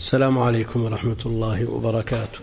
السلام عليكم ورحمة الله وبركاته.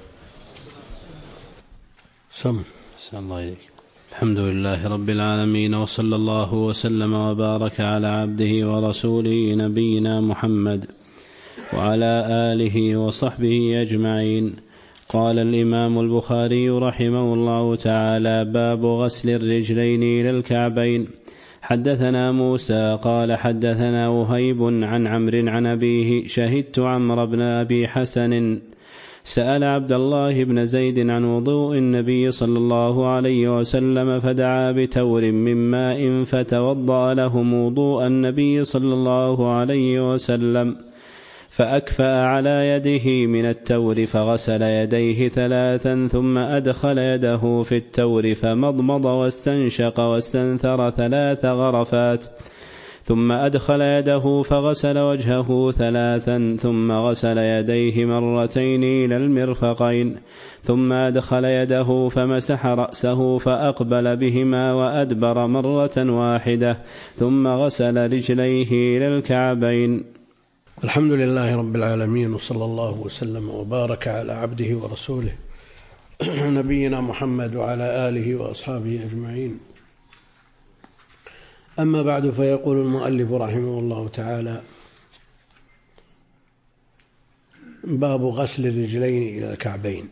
الحمد لله رب العالمين، وصلى الله وسلم وبارك على عبده ورسوله نبينا محمد وعلى آله وصحبه أجمعين. قال الإمام البخاري رحمه الله تعالى: باب غسل الرجلين إلى الكعبين. حدثنا موسى قال حدثنا وهيب عن عمرو عن أبيه: شهدت عمرو بن أبي حسن سأل عبد الله بن زيد عن وضوء النبي صلى الله عليه وسلم، فدعا بتور من ماء فتوضأ لهم وضوء النبي صلى الله عليه وسلم، فأكفأ على يده من التور فغسل يديه 3 ثم أدخل يده في التور فمضمض واستنشق واستنثر 3 غرفات، ثم أدخل يده فغسل وجهه 3 ثم غسل يديه مرتين إلى المرفقين، ثم أدخل يده فمسح رأسه فأقبل بهما وأدبر مرة واحدة، ثم غسل رجليه إلى الكعبين. الحمد لله رب العالمين، وصلى الله وسلم وبارك على عبده ورسوله نبينا محمد وعلى آله وأصحابه أجمعين. أما بعد، فيقول المؤلف رحمه الله تعالى: باب غسل الرجلين إلى الكعبين.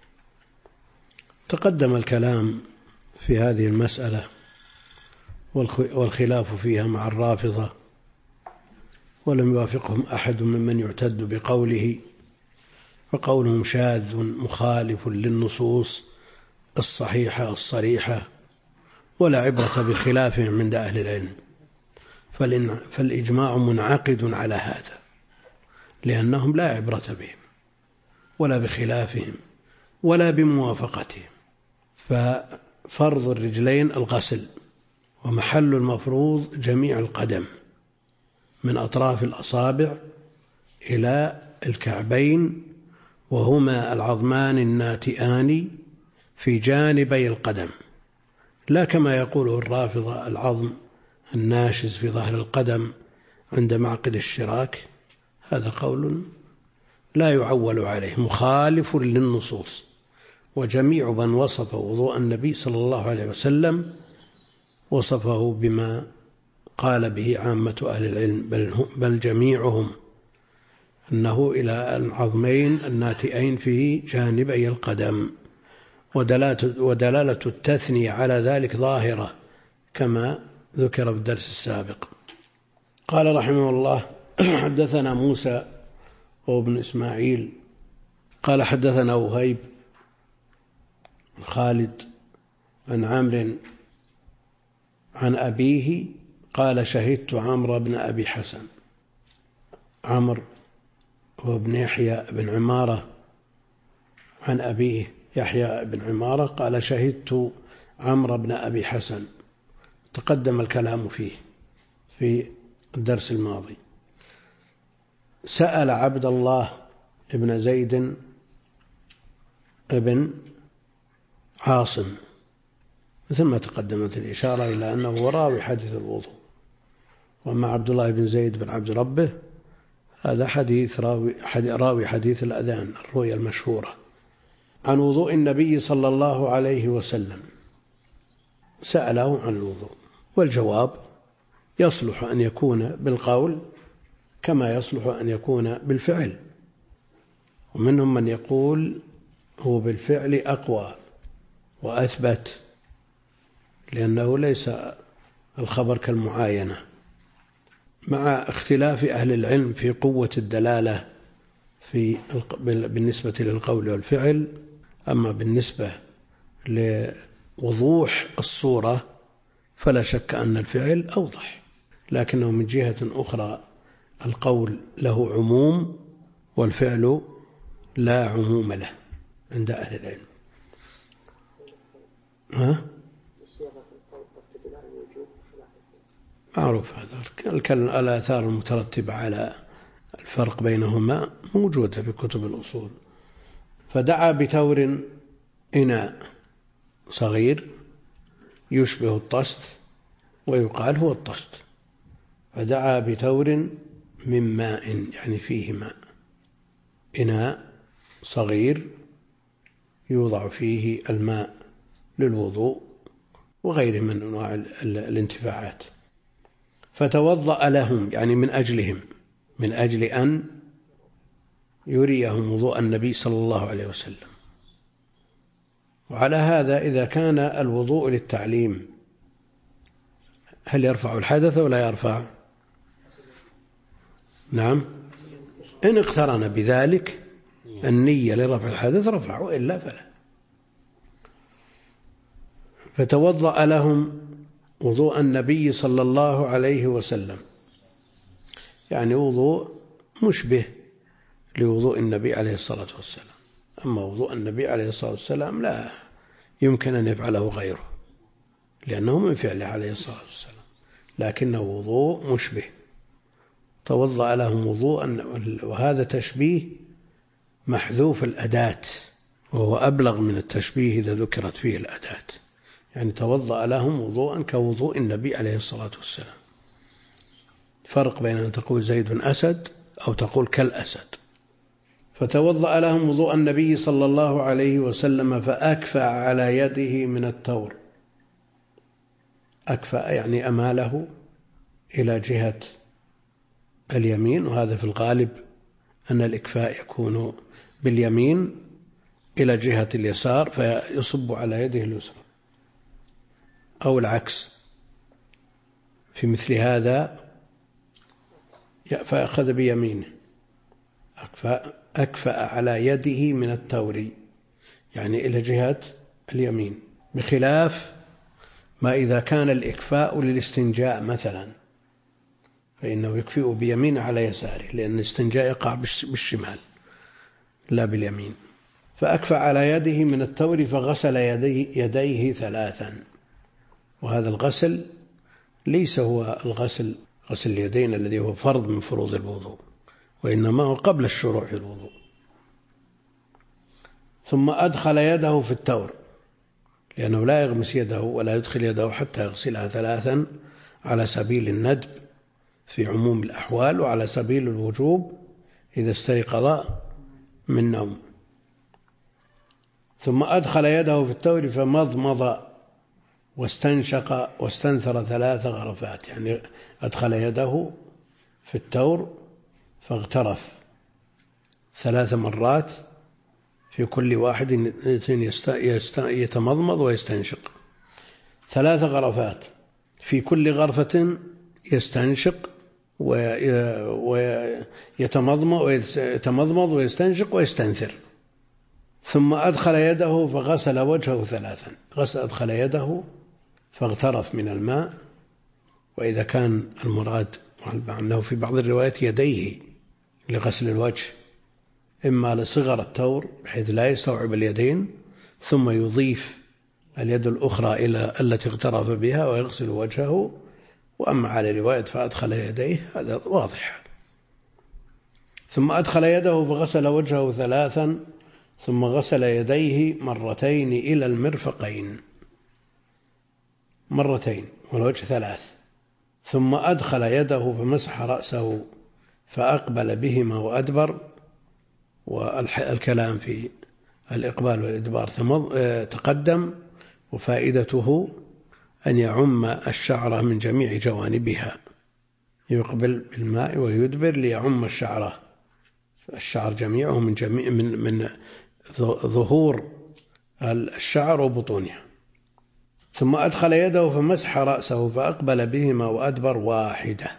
تقدم الكلام في هذه المسألة والخلاف فيها مع الرافضة، ولم يوافقهم أحد ممن يعتد بقوله، فقولهم شاذ مخالف للنصوص الصحيحة الصريحة، ولا عبرة بخلافهم عند أهل العلم، فالإجماع منعقد على هذا، لأنهم لا عبرة بهم ولا بخلافهم ولا بموافقتهم. ففرض الرجلين الغسل، ومحل المفروض جميع القدم من أطراف الأصابع إلى الكعبين، وهما العظمان الناتئان في جانبي القدم، لا كما يقوله الرافضة العظم الناشز في ظهر القدم عند معقد الشراك. هذا قول لا يعول عليه، مخالف للنصوص. وجميع من وصف وضوء النبي صلى الله عليه وسلم وصفه بما قال به عامة أهل العلم، بل جميعهم، أنه إلى العظمين الناتئين في جانبي القدم، ودلالة التثنية على ذلك ظاهرة كما ذكر في الدرس السابق. قال رحمه الله: حدثنا موسى وابن إسماعيل قال حدثنا وهيب خالد عن عمرو عن أبيه قال: شهدت عمرو بن أبي حسن. عمرو وابن يحيى بن عمارة عن أبيه يحيى بن عمارة قال: شهدت عمرو بن أبي حسن. تقدم الكلام فيه في الدرس الماضي. سأل عبد الله بن زيد بن عاصم، مثل ما تقدمت الإشارة إلى أنه هو راوي حديث الوضوء، وأما عبد الله بن زيد بن عبد ربه هذا راوي حديث الأذان، الرؤيا المشهورة، عن وضوء النبي صلى الله عليه وسلم. سأله عن الوضوء، والجواب يصلح أن يكون بالقول كما يصلح أن يكون بالفعل، ومنهم من يقول هو بالفعل أقوى وأثبت، لأنه ليس الخبر كالمعاينة، مع اختلاف أهل العلم في قوة الدلالة بالنسبة للقول والفعل. أما بالنسبة لوضوح الصورة فلا شك أن الفعل أوضح، لكنه من جهة أخرى القول له عموم والفعل لا عموم له عند أهل العلم. معروف هذا، الآثار المترتبة على الفرق بينهما موجودة في كتب الأصول. فدعا بتور، إناء صغير يشبه الطست ويقال هو الطست، فدعا بتور من ماء يعني فيه ماء، إناء صغير يوضع فيه الماء للوضوء وغيره من أنواع الانتفاعات، فتوضأ لهم يعني من أجلهم، من أجل أن يريهم وضوء النبي صلى الله عليه وسلم. وعلى هذا إذا كان الوضوء للتعليم هل يرفع الحدث ولا يرفع؟ نعم، إن اقترن بذلك النية لرفع الحدث رفع، وإلا فلا. فتوضأ لهم وضوء النبي صلى الله عليه وسلم، يعني وضوء مشبه لوضوء النبي عليه الصلاة والسلام. أما وضوء النبي عليه الصلاة والسلام لا يمكن أن يفعله غيره، لأنه من فعله عليه الصلاة والسلام، لكنه وضوء مشبه. توضأ لهم وضوءا، وهذا تشبيه محذوف الأداة، وهو أبلغ من التشبيه إذا ذكرت فيه الأداة. يعني توضأ لهم وضوءا كوضوء النبي عليه الصلاة والسلام. فرق بين أن تقول زيد أسد أو تقول كالأسد. فتوضأ لهم وضوء النبي صلى الله عليه وسلم فأكفأ على يده من التور. أكفأ يعني أماله إلى جهة اليمين، وهذا في الغالب أن الإكفاء يكون باليمين إلى جهة اليسار فيصب على يده اليسرى، أو العكس. في مثل هذا فأخذ بيمينه، أكفأ على يده من التور يعني إلى جهة اليمين، بخلاف ما إذا كان الإكفاء للاستنجاء مثلا، فإنه يكفئ بيمين على يساره، لأن الاستنجاء يقع بالشمال لا باليمين. فأكفأ على يده من التور فغسل يديه 3. وهذا الغسل ليس هو غسل اليدين الذي هو فرض من فروض الوضوء، وإنما هو قبل الشروع في الوضوء. ثم أدخل يده في التور، لأنه لا يغمس يده ولا يدخل يده حتى يغسلها 3 على سبيل الندب في عموم الأحوال، وعلى سبيل الوجوب إذا استيقظ من نوم. ثم أدخل يده في التور فمضمض واستنشق واستنثر 3 غرفات، يعني أدخل يده في التور فاغترف 3 مرات، في كل واحد يتمضمض ويستنشق 3 غرفات، في كل غرفة يستنشق ويتمضمض ويستنشق ويستنثر. ثم أدخل يده فغسل وجهه 3. أدخل يده فاغترف من الماء، وإذا كان المراد أنه في بعض الروايات يديه لغسل الوجه، إما لصغر التور بحيث لا يستوعب اليدين، ثم يضيف اليد الأخرى إلى التي اغترف بها ويغسل وجهه. وأما على رواية فأدخل يديه هذا واضح. ثم أدخل يده فغسل وجهه 3، ثم غسل يديه 2 إلى المرفقين، 2 والوجه 3. ثم أدخل يده فمسح رأسه فأقبل بهما وأدبر. والكلام في الإقبال والإدبار تقدم، وفائدته أن يعم الشعرة من جميع جوانبها، يقبل بالماء ويدبر ليعم الشعر جميعه من ظهور الشعر وبطونها. ثم أدخل يده فمسح رأسه فأقبل بهما وأدبر 1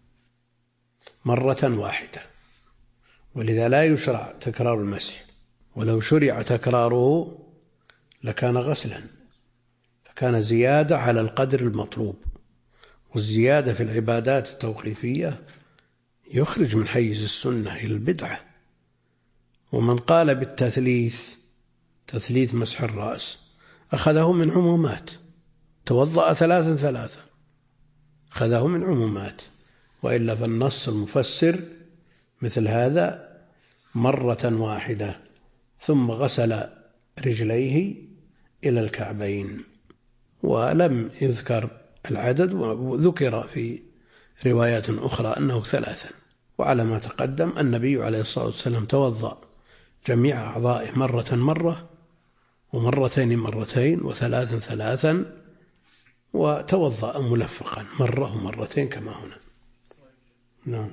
مرة واحدة، ولذا لا يشرع تكرار المسح، ولو شرع تكراره لكان غسلا، فكان زيادة على القدر المطلوب. والزيادة في العبادات التوقيفية يخرج من حيز السنة إلى البدعة. ومن قال بالتثليث، تثليث مسح الرأس، أخذه من عمومات، توضأ 3 أخذه من عمومات، وإلا فالنص المفسر مثل هذا 1 ثم غسل رجليه إلى الكعبين، ولم يذكر العدد، وذكر في روايات أخرى أنه 3. وعلى ما تقدم النبي عليه الصلاة والسلام توضأ جميع أعضائه مرة ومرتين مرتين وثلاثا ثلاثا، وتوضأ ملفقا مرة ومرتين كما هنا. نعم.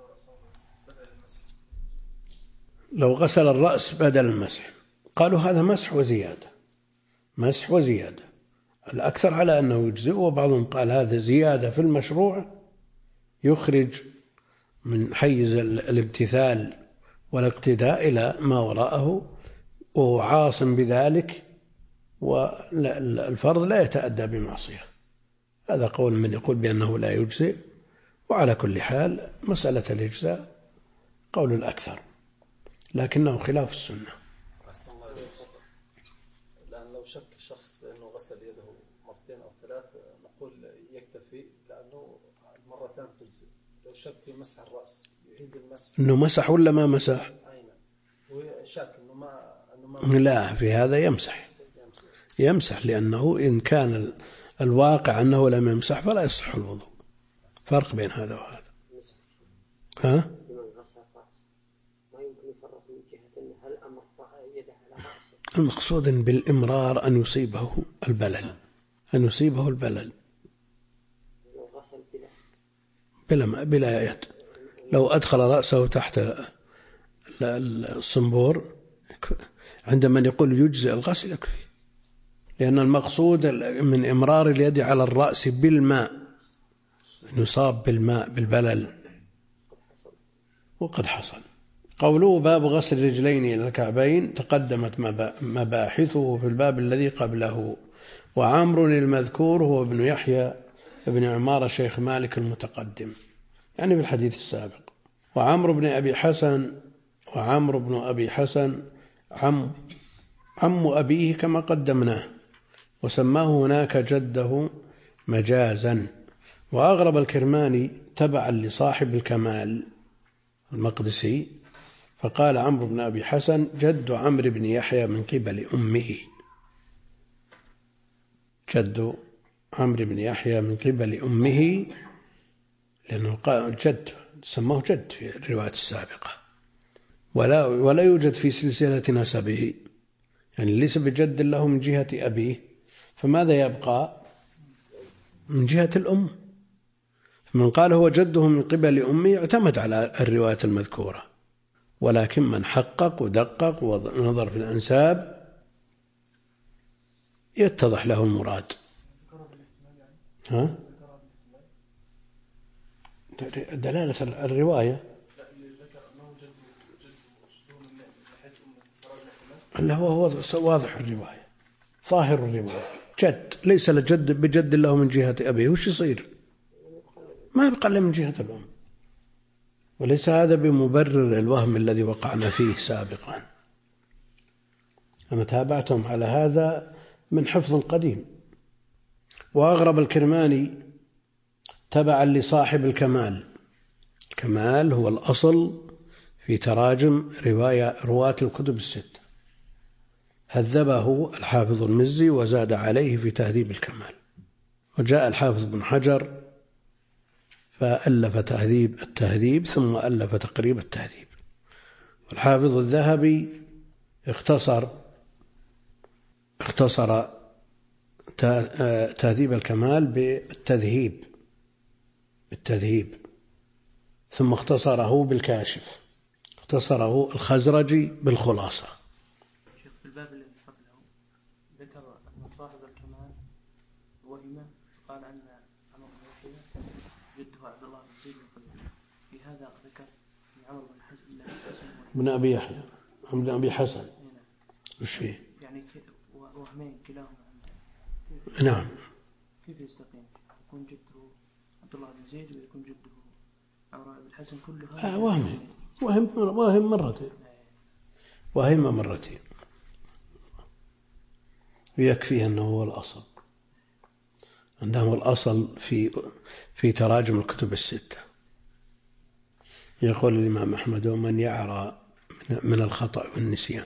لو غسل الرأس بدل المسح قالوا هذا مسح وزيادة. الأكثر على أنه يجزئ، وبعضهم قال هذا زيادة في المشروع يخرج من حيز الامتثال والاقتداء إلى ما وراءه، وهو عاصم بذلك، والفرض لا يتأدى بمعصية. هذا قول من يقول بأنه لا يجزئ. وعلى كل حال مسألة الإجزاء قول الأكثر، لكنه خلاف السنة. لأن لو شك الشخص بأنه غسل يده مرتين أو ثلاث نقول يكتفي، لأنه المرتين تجزئ. لو شك في مسح الرأس يعيد المسح، إنه مسح ولا ما مسح؟ أين هو شك إنه ما لا، في هذا يمسح، لأنه إن كان الواقع أنه لم يمسح فلا يصح الوضوء. فرق بين هذا وهذا. ها؟ المقصود بالإمرار أن يصيبه البلل بلا يد. لو أدخل رأسه تحت الصنبور عند من يقول يجزئ الغسل يكفي، لأن المقصود من إمرار اليد على الرأس بالماء أن يصاب بالماء بالبلل، وقد حصل. قوله باب غسل الرجلين إلى الكعبين تقدمت مباحثه في الباب الذي قبله. وعمر المذكور هو ابن يحيى ابن عمار شيخ مالك المتقدم، يعني في الحديث السابق. وعمر بن أبي حسن عم أبيه كما قدمناه، وسماه هناك جده مجازا. وأغرب الكرماني تبعا لصاحب الكمال المقدسي، فقال عمرو بن أبي حسن جد عمرو بن يحيى من قبل أمه. جد عمرو بن يحيى من قبل أمه، لأنه قال جد، سماه جد في الرواية السابقة، ولا يوجد في سلسلة نسبه، يعني ليس بجد له من جهة أبيه، فماذا يبقى من جهة الأم؟ من قال هو جده من قبل أمه اعتمد على الرواية المذكورة، ولكن من حقق ودقق ونظر في الأنساب يتضح له المراد. دلالة الرواية اللي هو واضح الرواية، ظاهر الرواية جد، ليس لجد بجد له من جهة أبيه، وش يصير؟ ما يبقى إلا من جهة الأم. وليس هذا بمبرر الوهم الذي وقعنا فيه سابقا. أنا تابعتهم على هذا من حفظ قديم. وأغرب الكرماني تبعا لصاحب الكمال. الكمال هو الأصل في تراجم رواة الكتب الست، هذبه الحافظ المزي وزاد عليه في تهذيب الكمال. وجاء الحافظ بن حجر فألف تهذيب التهذيب ثم ألف تقريب التهذيب. والحافظ الذهبي اختصر تهذيب الكمال بالتذهيب، ثم اختصره بالكاشف، اختصره الخزرجي بالخلاصة. شيخ في الباب الذي قبله ذكر أن صاحب الكمال وهم قال أن عمرو بن يحيى جده عبد الله بن زيد القلبي، في هذا ذكر أن عمرو بن أبي يحيى بن أبي حسن وش فيه؟ يعني وهمين كلاهما. نعم. كيف يستقيم؟ يكون جده عبد الله بن زيد ويكون جده عمرو بن الحسن كلها وهم مرتين ويكفي أنه هو الأصل. عندهم الأصل في تراجم الكتب الستة. يقول الإمام أحمد ومن يعرى من الخطأ والنسيان.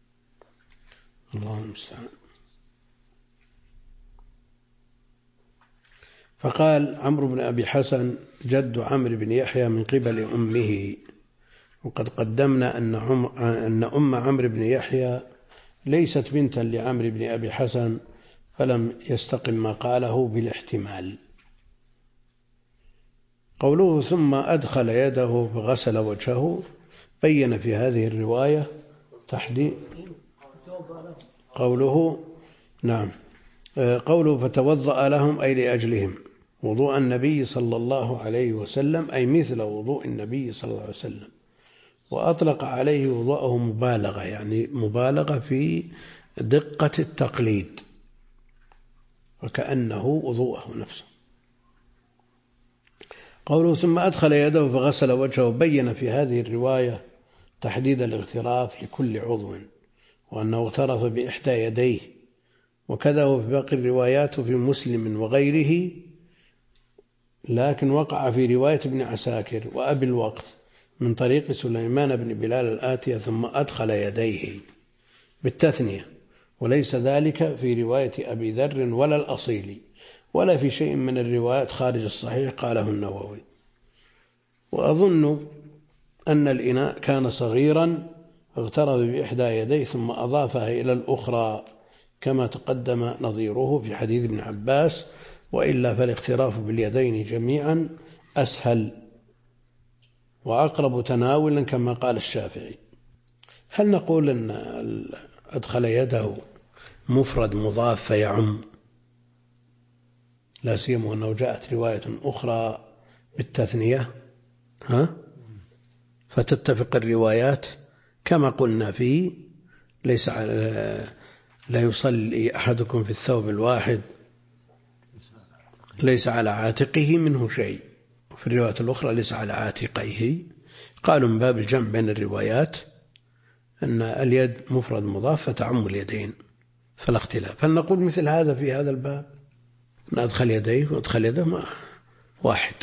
اللهم المستعان. فقال عمرو بن أبي حسن جد عمرو بن يحيى من قبل أمه، وقد قدمنا أن أم عمرو بن يحيى ليست بنتا لعمرو بن أبي حسن، فلم يستقم ما قاله بالاحتمال. قوله ثم أدخل يده فغسل وجهه، بين في هذه الرواية تحديد قوله نعم قوله فتوضأ لهم أي لأجلهم وضوء النبي صلى الله عليه وسلم، أي مثل وضوء النبي صلى الله عليه وسلم. وأطلق عليه وضوءه مبالغة، يعني مبالغة في دقة التقليد، وكأنه وضوءه نفسه. قوله ثم أدخل يده فغسل وجهه، بين في هذه الرواية تحديد الاغتراف لكل عضو، وأنه اغترف بإحدى يديه، وكذا هو في باقي الروايات في مسلم وغيره، لكن وقع في رواية ابن عساكر وأبي الوقت من طريق سليمان بن بلال الآتية ثم أدخل يديه بالتثنية، وليس ذلك في رواية أبي ذر ولا الأصيلي ولا في شيء من الروايات خارج الصحيح، قاله النووي. وأظن أن الإناء كان صغيرا اغترف بإحدى يديه ثم أضافها إلى الأخرى، كما تقدم نظيره في حديث ابن عباس، وإلا فالاغتراف باليدين جميعا أسهل وأقرب تناولا كما قال الشافعي. هل نقول أن أدخل يده مفرد مضاف فيعم؟ لا سيما أنه جاءت رواية أخرى بالتثنية، فتتفق الروايات كما قلنا فيه ليس لا يصلي أحدكم في الثوب الواحد ليس على عاتقه منه شيء، وفي الرواية الأخرى ليس على عاتقيه. قالوا من باب الجمع بين الروايات أن اليد مفرد مضاف فتعم اليدين فلا اختلاف. فلنقول مثل هذا في هذا الباب، ندخل يديه وادخل يده مع واحد.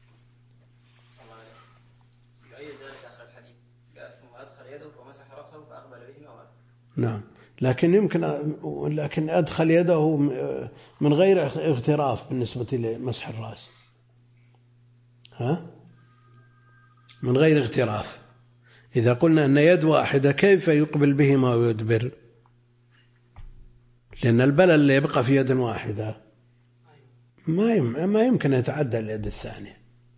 نعم، لكن أدخل يده من غير اغتراف بالنسبة لمسح الرأس، من غير اغتراف. إذا قلنا أن يد واحدة كيف يقبل بهما ويدبر؟ لأن البلل اللي يبقى في يد واحدة ما يمكن يتعدى اليد الثانية.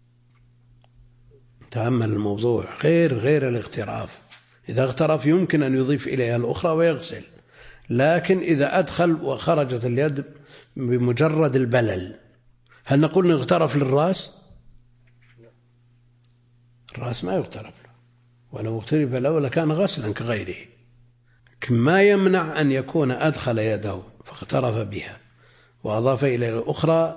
تأمل الموضوع، غير الاغتراف. إذا اغترف يمكن أن يضيف إليها الأخرى ويغسل، لكن إذا أدخل وخرجت اليد بمجرد البلل، هل نقول نغترف للرأس؟ الرأس ما يغترف له، ولو اغترف له لكان غسلا كغيره. ما يمنع أن يكون أدخل يده فاغترف بها وأضاف إلى الأخرى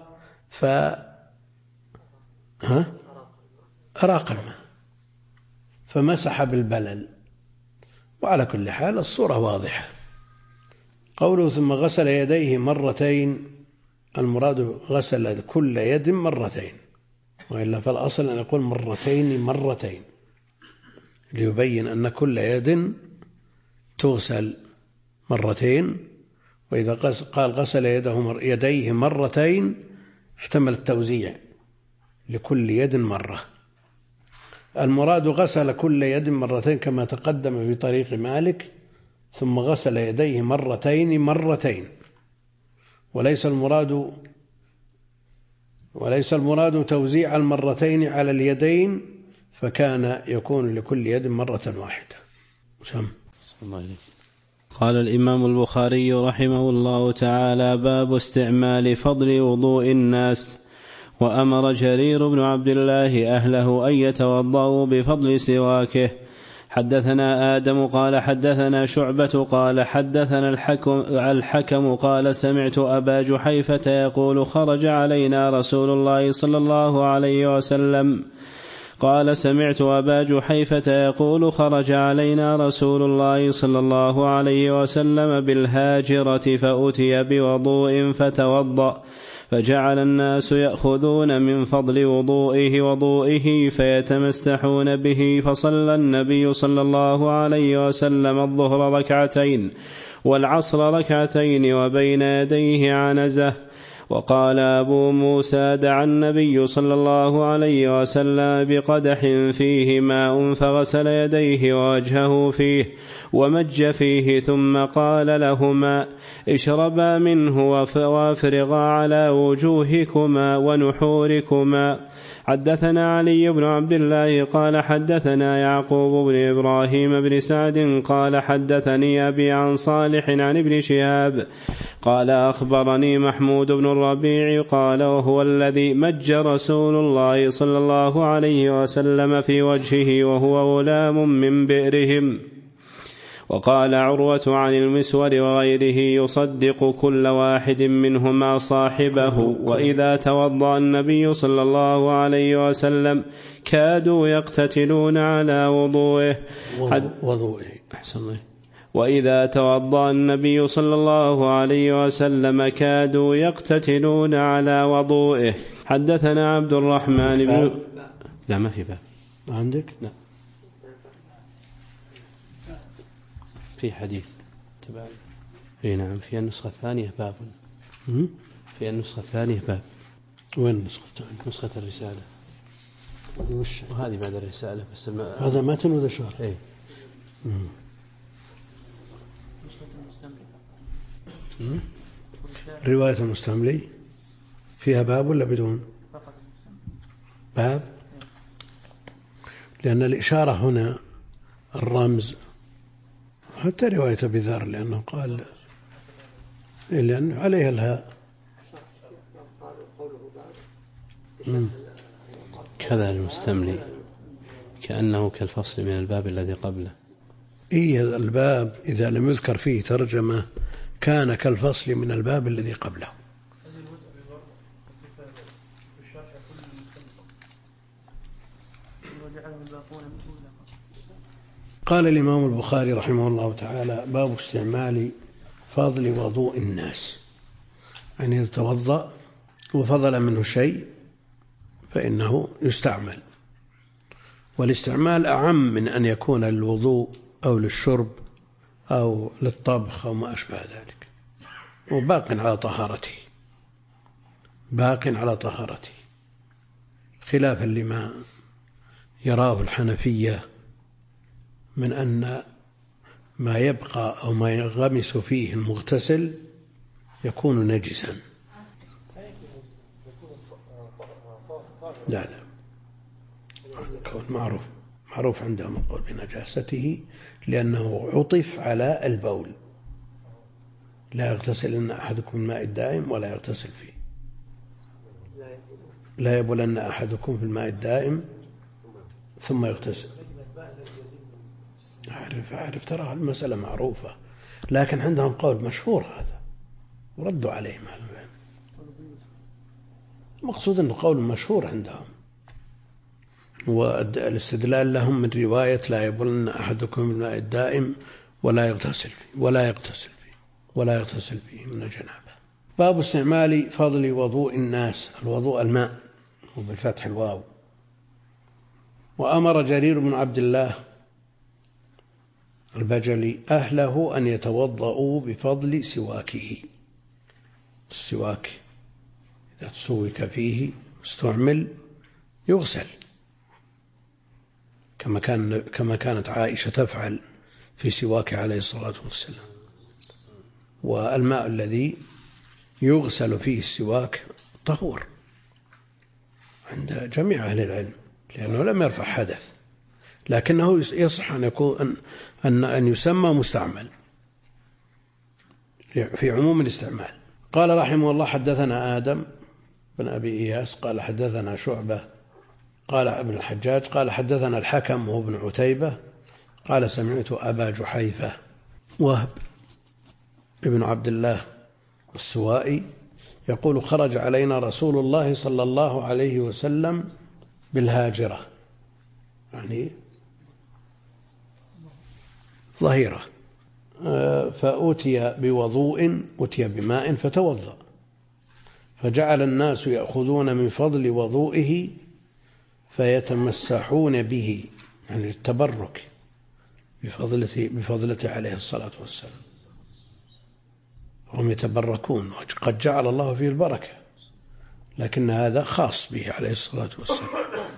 أراق الماء فمسح بالبلل. وعلى كل حال الصورة واضحة. قوله ثم غسل يديه مرتين، المراد غسل كل يد مرتين، وإلا فالأصل أن يقول مرتين ليبين أن كل يد تغسل مرتين. وإذا قال غسل يديه مرتين احتمل التوزيع لكل يد مرة. المراد غسل كل يد مرتين كما تقدم في طريق مالك، ثم غسل يديه مرتين، وليس المراد توزيع المرتين على اليدين، فكان يكون لكل يد مرة واحدة. قال الإمام البخاري رحمه الله تعالى: باب استعمال فضل وضوء الناس. وأمر جرير بن عبد الله أهله أن يتوضأوا بفضل سواكه. حدثنا آدم قال حدثنا شعبة قال حدثنا الحكم قال سمعت أبا جحيفة يقول خرج علينا رسول الله صلى الله عليه وسلم قال سمعت أبا جحيفة يقول خرج علينا رسول الله صلى الله عليه وسلم بالهاجرة فأتي بوضوء فتوضأ، فجعل الناس يأخذون من فضل وضوئه فيتمسحون به، فصلى النبي صلى الله عليه وسلم الظهر ركعتين والعصر ركعتين وبين يديه عنزة. وقال أبو موسى: دعا النبي صلى الله عليه وسلم بقدح فيه ماء فغسل يديه ووجهه فيه ومج فيه، ثم قال لهما: اشربا منه وافرغا على وجوهكما ونحوركما. حدثنا علي بن عبد الله قال حدثنا يعقوب بن إبراهيم بن سعد قال حدثني أبي عن صالح عن ابن شهاب قال أخبرني محمود بن الربيع قال: وهو الذي مج رسول الله صلى الله عليه وسلم في وجهه وهو غلام من بئرهم. وقال عروة عن المسور وغيره: يصدق كل واحد منهما صاحبه. وإذا توضأ النبي صلى الله عليه وسلم كادوا يقتتلون على وضوئه. وإذا توضأ النبي صلى الله عليه وسلم كادوا يقتتلون على وضوئه. حدثنا عبد الرحمن بن لا ما في باب عندك؟ لا في حديث تبع. نعم في النسخة الثانية باب. في النسخة الثانية باب. وين النسخة الثانية؟ نسخة الرسالة. وهذه بعد الرسالة بس هذا متن وذا شرح. إيه. رواية المستملي فيها باب ولا بدون باب؟ لأن الإشارة هنا الرمز، حتى رواية أبي ذر لأنه قال لأنه عليها الهاء. كذا المستملي كأنه كالفصل من الباب الذي قبله. إيه الباب إذا لم يذكر فيه ترجمة كان كالفصل من الباب الذي قبله. قال الإمام البخاري رحمه الله تعالى: باب استعمال فضل وضوء الناس، يعني إذا توضأ وفضل منه شيء فإنه يستعمل، والاستعمال أعم من أن يكون للوضوء أو للشرب أو للطبخ أو ما أشبه ذلك، وباق على طهارته، باق على طهارته، خلافا لما يراه الحنفية من أن ما يبقى أو ما ينغمس فيه المغتسل يكون نجسا. لا معروف عندهم القول بنجاسته، لأنه عطف على البول. لا يغتسل أحدكم الماء الدائم ولا يغتسل فيه، لا يبولن أحدكم في الماء الدائم ثم يغتسل. أعرف ترى المسألة معروفة، لكن عندهم قول مشهور هذا وردوا عليه. المقصود أنه قول مشهور عندهم، والاستدلال لهم من رواية: لا يبولن أحدكم الماء الدائم ولا يغتسل فيه من الجنابة. باب استعمال فضل وضوء الناس، الوضوء الماء وبالفتح الواو. وأمر جرير بن عبد الله البجلي أهله أن يتوضأوا بفضل سواكه. السواك إذا تسوك فيه استعمل يغسل، كما كانت عائشة تفعل في سواك عليه الصلاة والسلام. والماء الذي يغسل فيه السواك طهور عند جميع أهل العلم، لأنه لم يرفع حدث، لكنه يصح أن يكون أن يسمى مستعمل في عموم الاستعمال. قال رحمه الله: حدثنا آدم بن أبي إياس قال حدثنا شعبة قال ابن الحجاج قال حدثنا الحكم وهو بن عتيبة قال سمعت أبا جحيفة وهب ابن عبد الله السوائي يقول: خرج علينا رسول الله صلى الله عليه وسلم بالهاجرة، يعني ظهيرة، فأتي بوضوء، أتي بماء فتوضأ، فجعل الناس يأخذون من فضل وضوئه فيتمسحون به، يعني التبرك بفضلته عليه الصلاة والسلام. هم يتبركون وقد جعل الله فيه البركة، لكن هذا خاص به عليه الصلاة والسلام.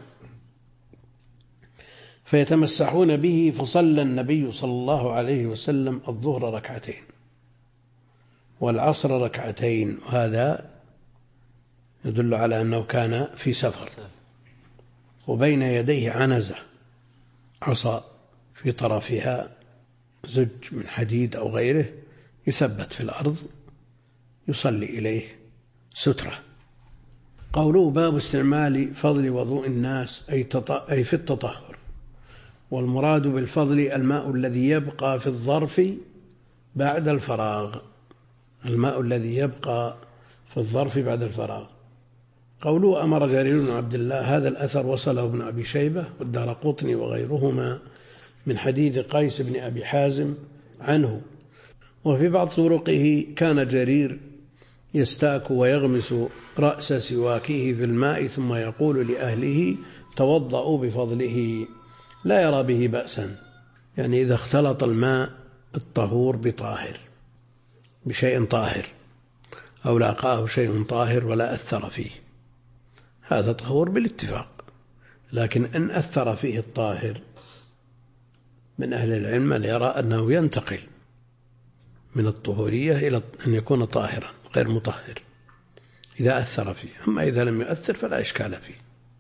فيتمسحون به. فصلى النبي صلى الله عليه وسلم الظهر ركعتين والعصر ركعتين، وهذا يدل على أنه كان في سفر، وبين يديه عنزة عصا في طرفها زج من حديد أو غيره يثبت في الأرض يصلي إليه سترة. قوله باب استعمال فضل وضوء الناس أي في التطهر، والمراد بالفضل الماء الذي يبقى في الظرف بعد الفراغ، الماء الذي يبقى في الظرف بعد الفراغ. قوله أمر جرير بن عبد الله، هذا الأثر وصله ابن أبي شيبة والدارقطني وغيرهما من حديث قيس بن أبي حازم عنه. وفي بعض طرقه كان جرير يستاك ويغمس رأس سواكه في الماء ثم يقول لأهله توضأوا بفضله لا يرى به بأسا، يعني إذا اختلط الماء الطهور بطاهر بشيء طاهر أو لاقاه شيء طاهر ولا أثر فيه، هذا طهور بالاتفاق. لكن إن أثر فيه الطاهر من أهل العلم من يرى أنه ينتقل من الطهورية إلى أن يكون طاهرا غير مطهر إذا أثر فيه، أما إذا لم يؤثر فلا إشكال فيه.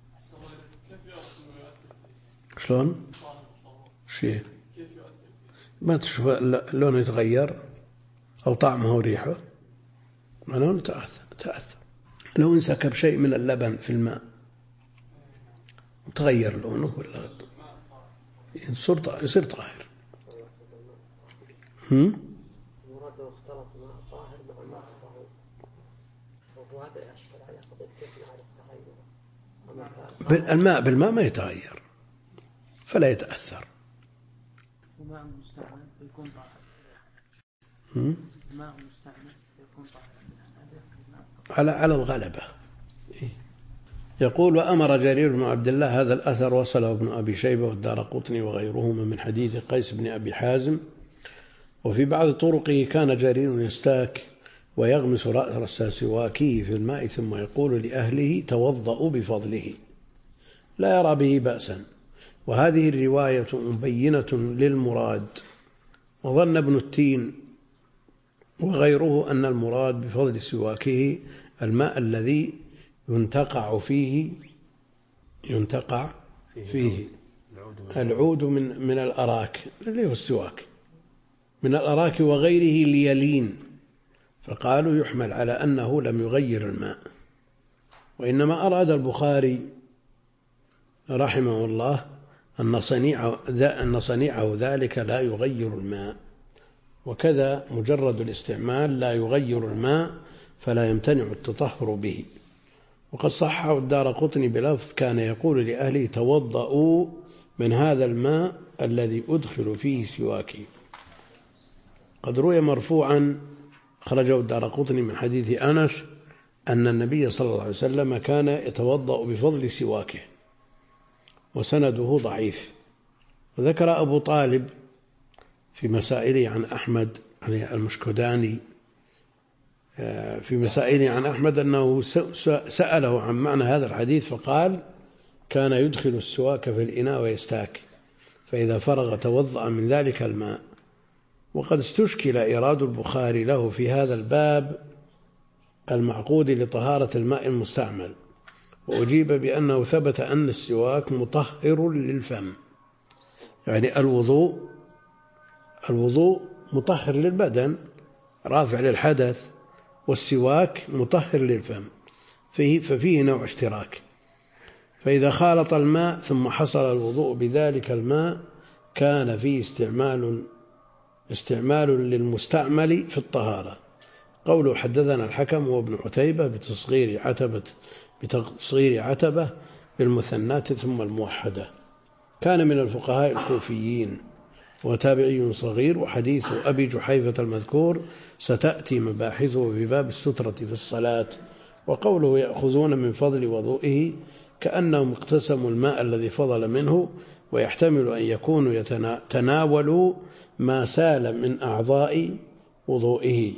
شلون؟ شيء ما تشوف لونه يتغير أو طعمه وريحه، لونه تأثر. لو انسكب شيء من اللبن في الماء تغير لونه ولا يصير طاهر. الماء بالماء ما يتغير فلا يتأثر. الماء المستعمل يكون طاهر. الماء المستعمل يكون طاهر على الغلبة. يقول وأمر جرير بن عبد الله، هذا الأثر وصله ابن أبي شيبة والدارقطني وغيرهما من حديث قيس بن أبي حازم. وفي بعض طرقه كان جرير يستاك ويغمس رأس سواكه في الماء ثم يقول لأهله توضأوا بفضله لا يرى به بأسا. وهذه الرواية مبينة للمراد. وظن ابن التين وغيره أن المراد بفضل سواكه الماء الذي ينتقع فيه العود من الأراك اللي هو السواك من الأراك وغيره ليلين، فقالوا يحمل على أنه لم يغير الماء. وإنما أراد البخاري رحمه الله أن صنيعه ذلك لا يغير الماء، وكذا مجرد الاستعمال لا يغير الماء فلا يمتنع التطهر به. وقد صححه الدارقطني بلفظ كان يقول لأهله توضأوا من هذا الماء الذي أدخل فيه سواكي. قد روي مرفوعا خرجه الدارقطني من حديث أنس أن النبي صلى الله عليه وسلم كان يتوضأ بفضل سواكه، وسنده ضعيف. وذكر أبو طالب في مسائله عن أحمد المشكداني في مسائله عن أحمد أنه سأله عن معنى هذا الحديث فقال كان يدخل السواك في الإناء ويستاك، فإذا فرغ توضأ من ذلك الماء. وقد استشكل إيراد البخاري له في هذا الباب المعقود لطهارة الماء المستعمل، وأجيب بأنه ثبت أن السواك مطهر للفم، يعني الوضوء مطهر للبدن رافع للحدث، والسواك مطهر للفم، ففيه نوع اشتراك. فإذا خالط الماء ثم حصل الوضوء بذلك الماء كان فيه استعمال للمستعمل في الطهارة. قوله حدثنا الحكم وابن عتيبة بتصغير عتبة بالمثنات ثم الموحدة، كان من الفقهاء الكوفيين وتابعي صغير. وحديث أبي جحيفة المذكور ستأتي مباحثه في باب السترة في الصلاة. وقوله يأخذون من فضل وضوئه كأنهم اقتسموا الماء الذي فضل منه، ويحتمل أن يكونوا تناولوا ما سال من أعضاء وضوئه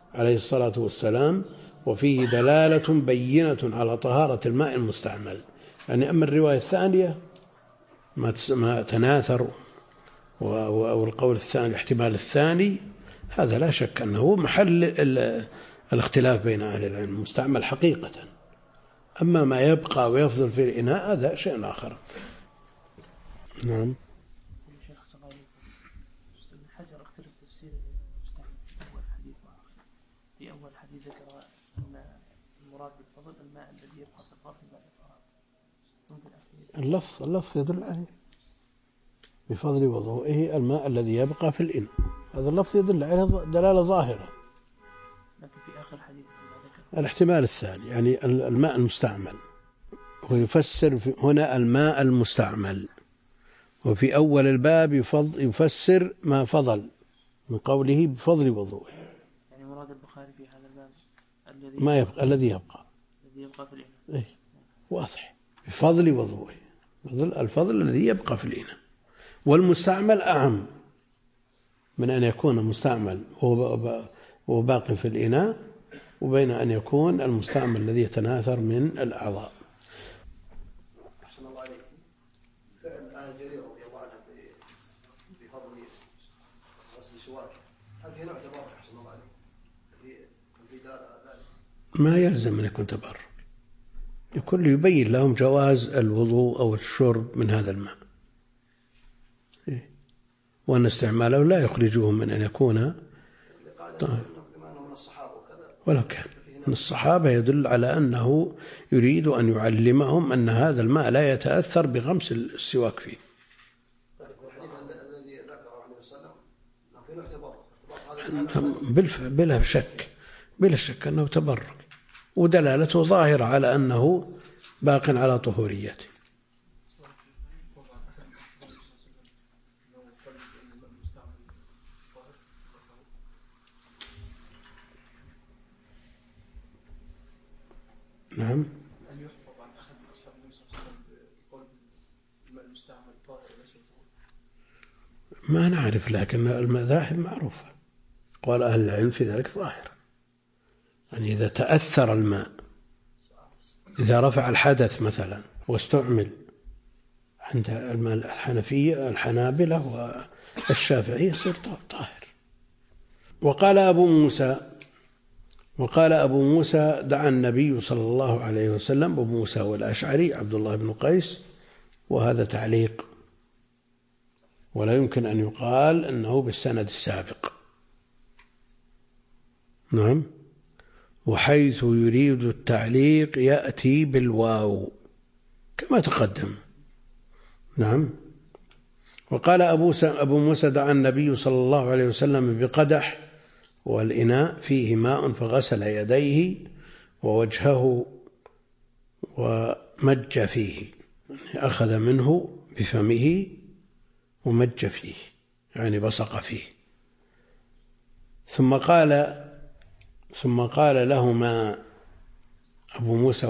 عليه الصلاة والسلام، وفيه دلالة بينة على طهارة الماء المستعمل. يعني أما الرواية الثانية ما تناثر، أو القول الثاني الاحتمال الثاني، هذا لا شك أنه محل الاختلاف بين أهل العلم، المستعمل حقيقة. أما ما يبقى ويفضل في الإناء هذا شيء آخر. نعم. شيخ صلى الله عليه وسلم ابن حجر اختلف تفسير المستعمل في أول حديث وآخر. في أول حديث ذكر أن المراد بالفضل الماء الذي يبقى في الظرف بعد الفراغ. اللفظ يدل عليه بفضل وضوئه الماء الذي يبقى في الإناء، هذا اللفظ يدل عليه دلالة ظاهرة. لكن في آخر حديث ذكر الاحتمال الثاني يعني الماء المستعمل، ويفسر هنا الماء المستعمل، وفي أول الباب يفسر ما فضل من قوله بفضل وضوءه. يعني مراد البخاري في هذا الباب الذي يبقى في الإناء. إيه واضح، بفضل وضوءه، الفضل الذي يبقى في الإناء. والمستعمل أعم من أن يكون مستعمل وباقي في الإناء، وبين أن يكون المستعمل الذي يتناثر من الأعضاء. أحسن الله عليكم. فعل آل جرير رضي الله عنها بفضل غسل سواك، هل في نوع تبرك؟ أحسن الله عليكم. في ذلك ما يلزم أن يكون تبرك، يكون يبين لهم جواز الوضوء أو الشرب من هذا الماء، وأن استعماله لا يخرجهم من أن يكون طاهر. ولو كان من الصحابة يدل على أنه يريد أن يعلمهم أن هذا الماء لا يتأثر بغمس السواك فيه. بلا شك أنه تبرك، ودلالته ظاهرة على أنه باق على طهوريته. نعم. أن يحفظ عن أحد أصحاب النبي صلى الله عليه وسلم بقول الماء المستعمل طاهر وليس طهور؟ ما نعرف، لكن المذاهب معروفة، قال أهل العلم في ذلك ظاهر، يعني إذا تأثر الماء، إذا رفع الحدث مثلا واستعمل عند الحنفية الحنابلة والشافعية يصير طاهر. وقال أبو موسى دعا النبي صلى الله عليه وسلم، أبو موسى والأشعري عبد الله بن قيس، وهذا تعليق ولا يمكن أن يقال أنه بالسند السابق. نعم. وحيث يريد التعليق يأتي بالواو كما تقدم. نعم. وقال أبو موسى دعا النبي صلى الله عليه وسلم بقدح والإناء فيه ماء فغسل يديه ووجهه ومج فيه، أخذ منه بفمه ومج فيه، يعني بصق فيه. ثم قال لهما أبو موسى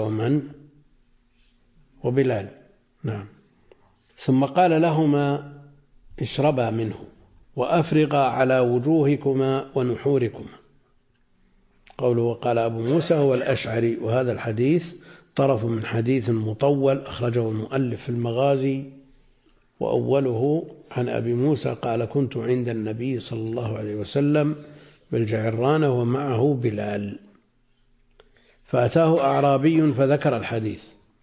وبلال. نعم. ثم قال لهما اشربا منه وأفرغا على وجوهكما ونحوركما. قوله وقال أبو موسى هو الأشعري، وهذا الحديث طرف من حديث مطول أخرجه المؤلف في المغازي، وأوله عن أبي موسى قال كنت عند النبي صلى الله عليه وسلم بالجعرانة ومعه بلال، فأتاه أعرابي فذكر الحديث،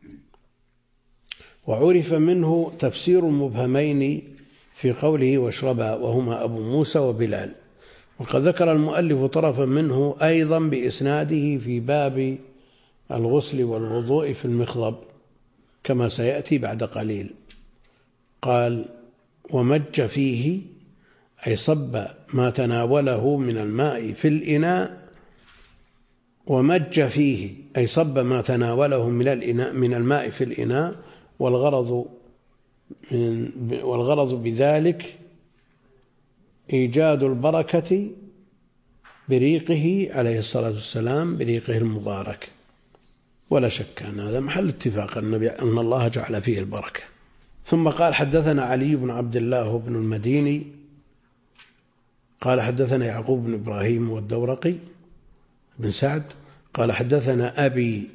وعرف منه تفسير مبهمين في قوله واشربا، وهما أبو موسى وبلال. وقد ذكر المؤلف طرفا منه أيضا بإسناده في باب الغسل والوضوء في المخضب كما سيأتي بعد قليل. قال ومج فيه أي صب ما تناوله من الماء في الإناء، ومج فيه أي صب ما تناوله من الماء في الإناء، والغرض بذلك إيجاد البركة بريقه عليه الصلاة والسلام، بريقه المبارك. ولا شك أن هذا محل اتفاق النبي أن الله جعل فيه البركة. ثم قال حدثنا علي بن عبد الله بن المديني قال حدثنا يعقوب بن إبراهيم والدورقي بن سعد قال حدثنا أبي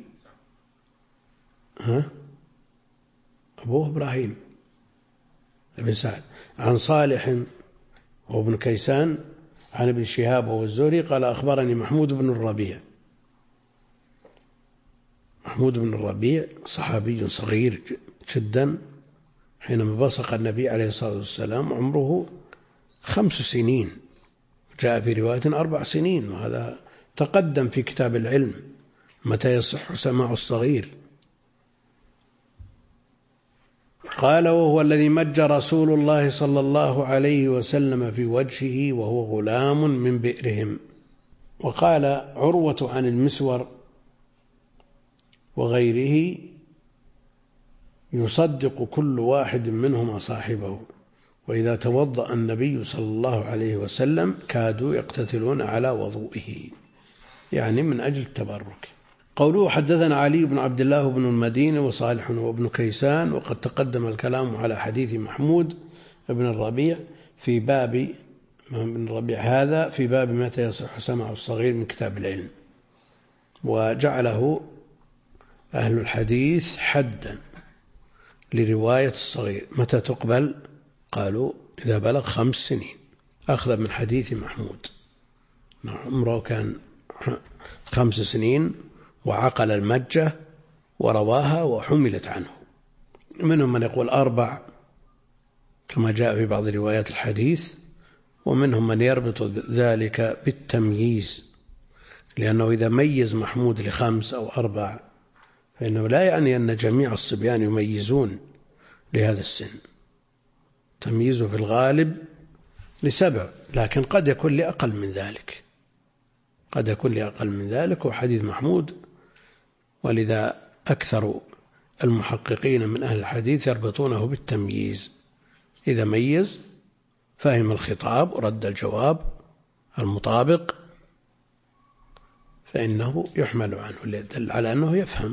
أبوه إبراهيم بن سعد عن صالح وابن كيسان عن ابن شهاب والزهري قال أخبرني محمود بن الربيع. محمود بن الربيع صحابي صغير جدا حينما بصق النبي عليه الصلاة والسلام عمره 5 سنين، جاء في رواية 4 سنين، وهذا تقدم في كتاب العلم متى يصح سماع الصغير. قال وهو الذي مج رسول الله صلى الله عليه وسلم في وجهه وهو غلام من بئرهم. وقال عروة عن المسور وغيره يصدق كل واحد منهما صاحبه، وإذا توضأ النبي صلى الله عليه وسلم كادوا يقتتلون على وضوئه، يعني من أجل التبرك. قوله حدثنا علي بن عبد الله بن المديني وصالح وابن كيسان، وقد تقدم الكلام على حديث محمود بن الربيع في باب من الربيع هذا في باب متى يصح سماع الصغير من كتاب العلم، وجعله أهل الحديث حدا لرواية الصغير. متى تقبل؟ قالوا إذا بلغ 5 سنين، أخذ من حديث محمود عمره كان 5 سنين وعقل المجة ورواها وحملت عنه. منهم من يقول 4 كما جاء في بعض روايات الحديث، ومنهم من يربط ذلك بالتمييز، لأنه إذا ميز محمود ل5 أو 4 فإنه لا يعني أن جميع الصبيان يميزون لهذا السن، تمييزه في الغالب ل7، لكن قد يكون لأقل من ذلك، قد يكون لأقل من ذلك. وحديث محمود، ولذا أكثر المحققين من أهل الحديث يربطونه بالتمييز، إذا ميز فهم الخطاب ورد الجواب المطابق فإنه يحمل عنه، ليدل على أنه يفهم.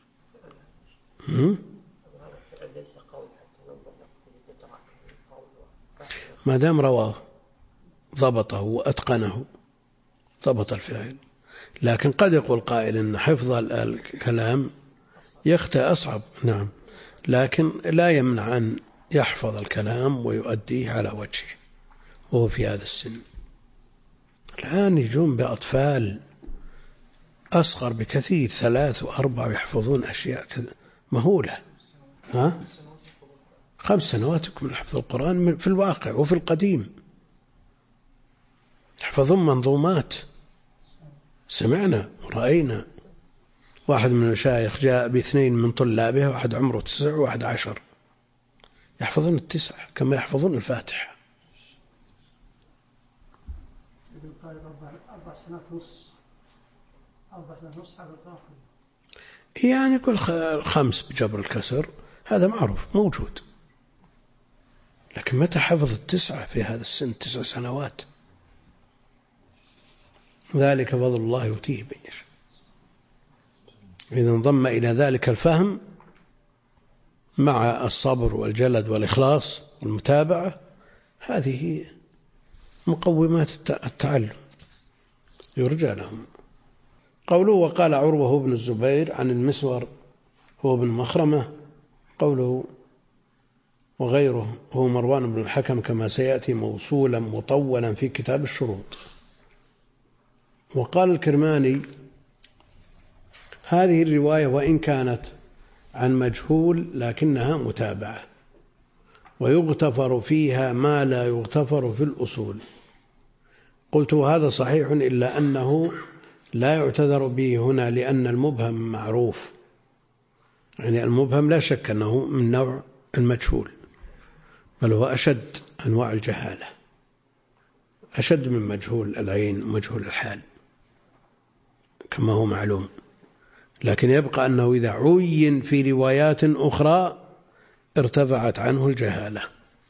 ما دام رواه ضبطه وأتقنه ضبط الفعل. لكن قد يقول قائل أن حفظ الكلام يخطئ أصعب، نعم، لكن لا يمنع أن يحفظ الكلام ويؤديه على وجهه وهو في هذا السن. الآن يجون بأطفال أصغر بكثير 3 و4 يحفظون أشياء مهولة. 5 سنوات يكمل حفظ القرآن في الواقع وفي القديم، يحفظون منظومات. سمعنا ورأينا واحد من المشايخ جاء ب2 من طلابه، واحد عمره 9 وواحد 10، يحفظون 9 كما يحفظون الفاتحة. 4 سنوات ونص 4 سنوات ونص حفظ القرآن، يعني كل 5 بجبر الكسر، هذا معروف موجود. لكن متى حفظ 9 في هذا السن 9 سنوات؟ ذلك فضل الله يؤتيه من يشاء. إذا انضم إلى ذلك الفهم مع الصبر والجلد والإخلاص والمتابعة، هذه مقومات التعلم يرجى لهم. قوله وقال عروة بن الزبير عن المسور هو بن مخرمة، قوله وغيره هو مروان بن الحكم كما سيأتي موصولا مطولا في كتاب الشروط. وقال الكرماني هذه الرواية وإن كانت عن مجهول لكنها متابعة، ويغتفر فيها ما لا يغتفر في الأصول. قلت هذا صحيح، إلا أنه لا يعتذر به هنا لأن المبهم معروف، يعني المبهم لا شك أنه من نوع المجهول، بل هو أشد أنواع الجهالة، أشد من مجهول العين ومجهول الحال كما هو معلوم. لكن يبقى أنه إذا عين في روايات أخرى ارتفعت عنه الجهالة،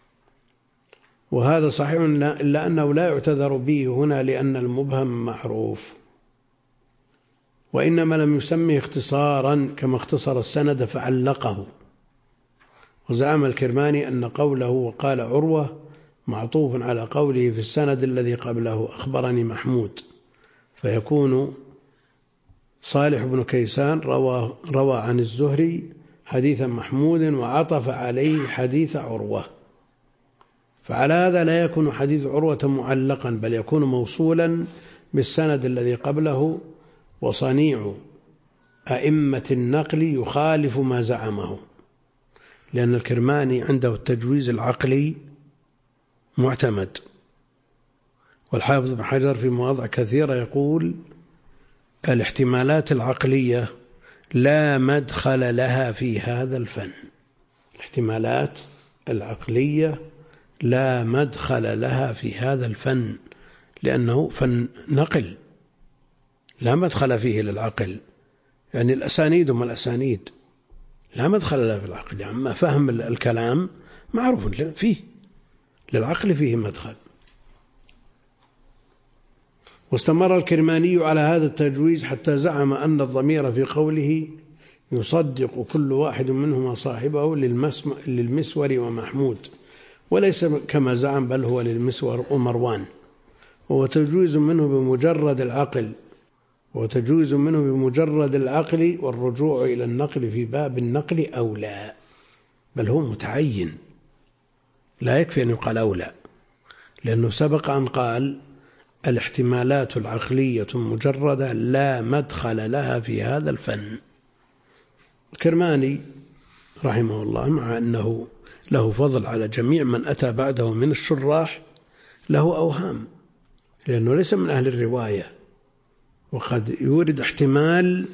وهذا صحيح إلا أنه لا يعتذر به هنا لأن المبهم معروف، وإنما لم يسميه اختصارا كما اختصر السند فعلقه. وزعم الكرماني أن قوله وقال عروة معطوف على قوله في السند الذي قبله أخبرني محمود، فيكون صالح بن كيسان روى عن الزهري حديثا محمودا وعطف عليه حديث عروة، فعلى هذا لا يكون حديث عروة معلقا بل يكون موصولا بالسند الذي قبله، وصنيع أئمة النقل يخالف ما زعمه، لأن الكرماني عنده التجويز العقلي معتمد، والحافظ بن حجر في مواضع كثيرة يقول الاحتمالات العقلية لا مدخل لها في هذا الفن. الاحتمالات العقلية لا مدخل لها في هذا الفن، لأنه فن نقل لا مدخل فيه للعقل، يعني الأسانيد وما الأسانيد لا مدخل لها في العقل، يعني ما فهم الكلام معروف فيه، للعقل فيه مدخل. واستمر الكرماني على هذا التجويز حتى زعم أن الضمير في قوله يصدق كل واحد منهما صاحبه للمسور ومحمود، وليس كما زعم بل هو للمسور ومروان، وهو تجويز منه بمجرد العقل، والرجوع إلى النقل في باب النقل أولى، بل هو متعين، لا يكفي أن يقال أولى، لأنه سبق أن قال الاحتمالات العقلية مجردة لا مدخل لها في هذا الفن. الكرماني رحمه الله مع أنه له فضل على جميع من أتى بعده من الشراح له أوهام، لأنه ليس من أهل الرواية، وقد يورد احتمال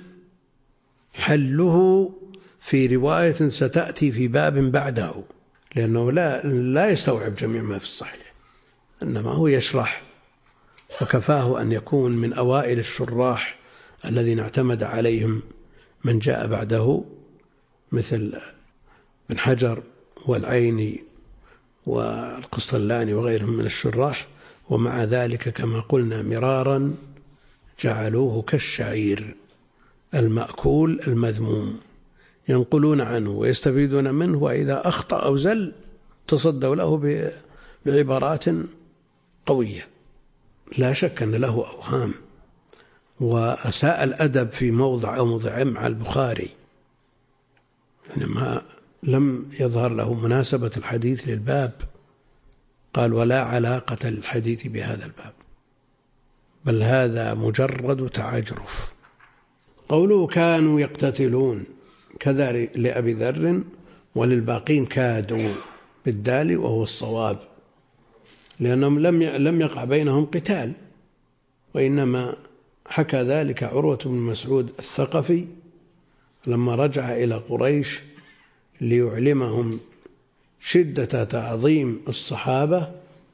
حله في رواية ستأتي في باب بعده، لأنه لا يستوعب جميع ما في الصحيح، إنما هو يشرح، وكفاه أن يكون من أوائل الشراح الذين اعتمد عليهم من جاء بعده مثل ابن حجر والعيني والقسطلاني وغيرهم من الشراح، ومع ذلك كما قلنا مرارا جعلوه كالشعير المأكول المذموم، ينقلون عنه ويستفيدون منه، وإذا أخطأ أو زل تصدوا له بعبارات قوية. لا شك أن له أوهام، وأساء الأدب في موضع أو موضعين مع البخاري، يعني ما لم يظهر له مناسبة الحديث للباب، قال ولا علاقة للحديث بهذا الباب، بل هذا مجرد تعجرف. قوله كانوا يقتتلون كذا لأبي ذر، وللباقين كادوا بالدال وهو الصواب، لأنهم لم يقع بينهم قتال، وإنما حكى ذلك عروة بن مسعود الثقفي لما رجع إلى قريش ليعلمهم شدة تعظيم الصحابة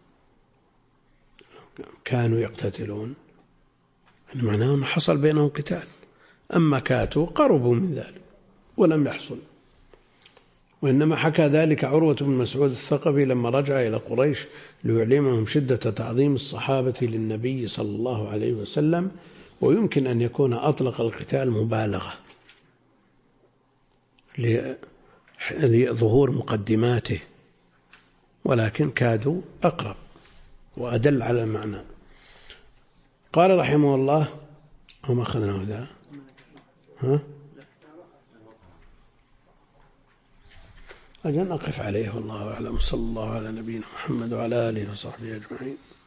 كانوا يقتتلون، يعني معناه أنه حصل بينهم قتال، أما كاتوا قربوا من ذلك ولم يحصل. وإنما حكى ذلك عروة بن مسعود الثقفي لما رجع إلى قريش ليعلمهم شدة تعظيم الصحابة للنبي صلى الله عليه وسلم، ويمكن أن يكون أطلق القتال مبالغة لظهور مقدماته، ولكن كادوا أقرب وأدل على المعنى. قال رحمه الله هم أخذنا هذا أجل نقف عليه، والله أعلم، صلى الله على نبينا محمد وعلى آله وصحبه أجمعين.